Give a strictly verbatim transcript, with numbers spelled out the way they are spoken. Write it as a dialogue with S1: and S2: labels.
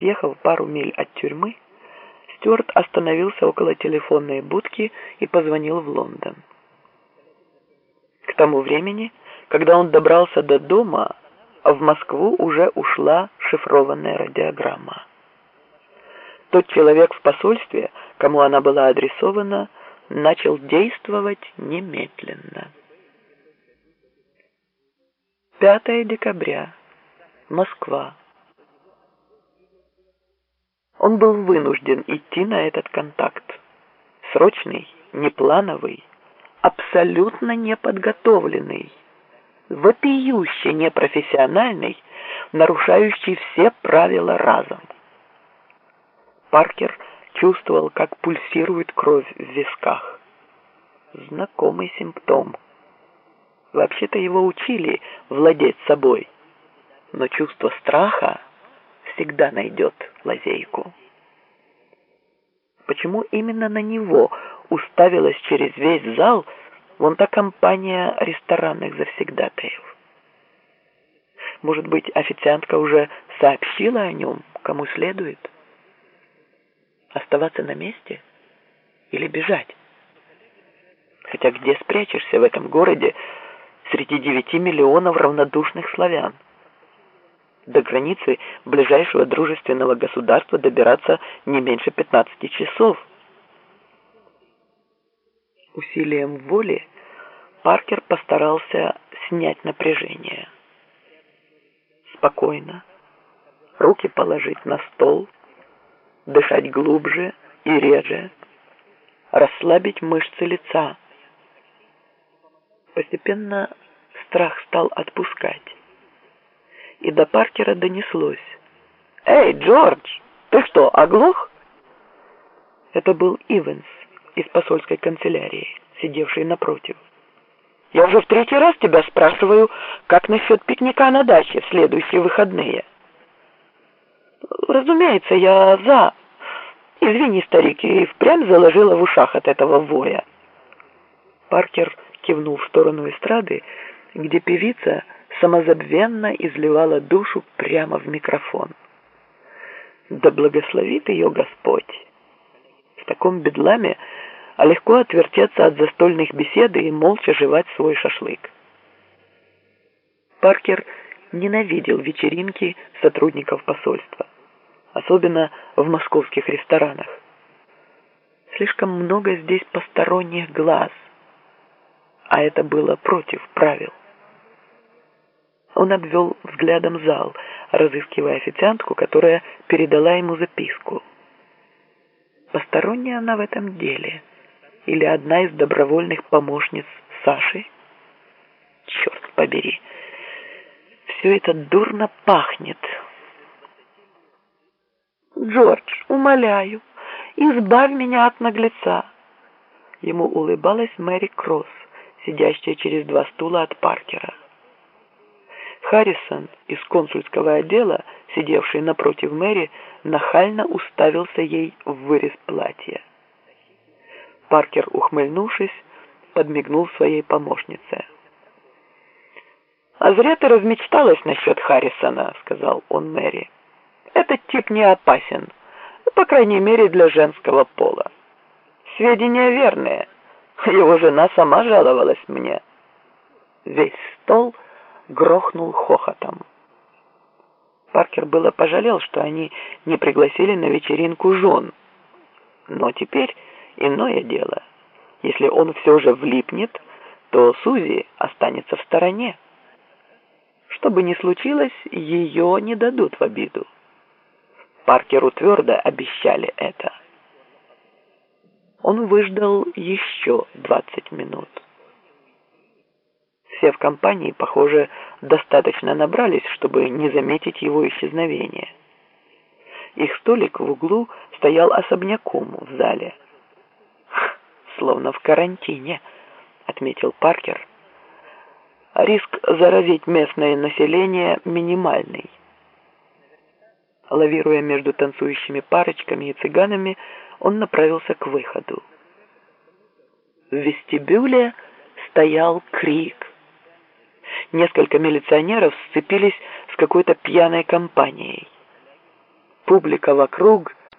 S1: Ехав пару миль от тюрьмы, Стюарт остановился около телефонной будки и позвонил в Лондон. К тому времени, когда он добрался до дома, в Москву уже ушла шифрованная радиограмма. Тот человек в посольстве, кому она была адресована, начал действовать немедленно. пятое декабря. Москва. Он был вынужден идти на этот контакт. Срочный, неплановый, абсолютно неподготовленный, вопиюще непрофессиональный, нарушающий все правила разом. Паркер чувствовал, как пульсирует кровь в висках. Знакомый симптом. Вообще-то его учили владеть собой, но чувство страха всегда найдет лазейку. Почему именно на него уставилась через весь зал вон та компания ресторанных завсегдатаев? Может быть, официантка уже сообщила о нем, кому следует? Оставаться на месте или бежать? Хотя где спрячешься в этом городе среди девяти миллионов равнодушных славян? До границы ближайшего дружественного государства добираться не меньше пятнадцати часов. Усилием воли Паркер постарался снять напряжение. Спокойно, руки положить на стол, дышать глубже и реже, расслабить мышцы лица. Постепенно страх стал отпускать. И до Паркера донеслось: «Эй, Джордж, ты что, оглох?» Это был Ивенс из посольской канцелярии, сидевший напротив. «Я уже в третий раз тебя спрашиваю, как насчет пикника на даче в следующие выходные?» «Разумеется, я за. Извини, старик, и впрямь заложила в ушах от этого воя». Паркер кивнул в сторону эстрады, где певица самозабвенно изливала душу прямо в микрофон. Да благословит ее Господь! В таком бедламе легко отвертеться от застольных бесед и молча жевать свой шашлык. Паркер ненавидел вечеринки сотрудников посольства, особенно в московских ресторанах. Слишком много здесь посторонних глаз, а это было против правил. Он обвел взглядом зал, разыскивая официантку, которая передала ему записку. Посторонняя она в этом деле? Или одна из добровольных помощниц Саши? Черт побери! Все это дурно пахнет. «Джордж, умоляю, избавь меня от наглеца!» Ему улыбалась Мэри Кросс, сидящая через два стула от Паркера. Харрисон из консульского отдела, сидевший напротив Мэри, нахально уставился ей в вырез платья. Паркер, ухмыльнувшись, подмигнул своей помощнице. «А зря ты размечталась насчет Харрисона», — сказал он Мэри. «Этот тип не опасен, по крайней мере для женского пола. Сведения верные. Его жена сама жаловалась мне». Весь стол грохнул хохотом. Паркер было пожалел, что они не пригласили на вечеринку жен. Но теперь иное дело. Если он все же влипнет, то Сузи останется в стороне. Что бы ни случилось, ее не дадут в обиду. Паркеру твердо обещали это. Он выждал еще двадцать минут. Все в компании, похоже, достаточно набрались, чтобы не заметить его исчезновения. Их столик в углу стоял особняком в зале. «Словно в карантине», — отметил Паркер. «Риск заразить местное население минимальный». Лавируя между танцующими парочками и цыганами, он направился к выходу. В вестибюле стоял крик. Несколько милиционеров сцепились с какой-то пьяной компанией. Публика вокруг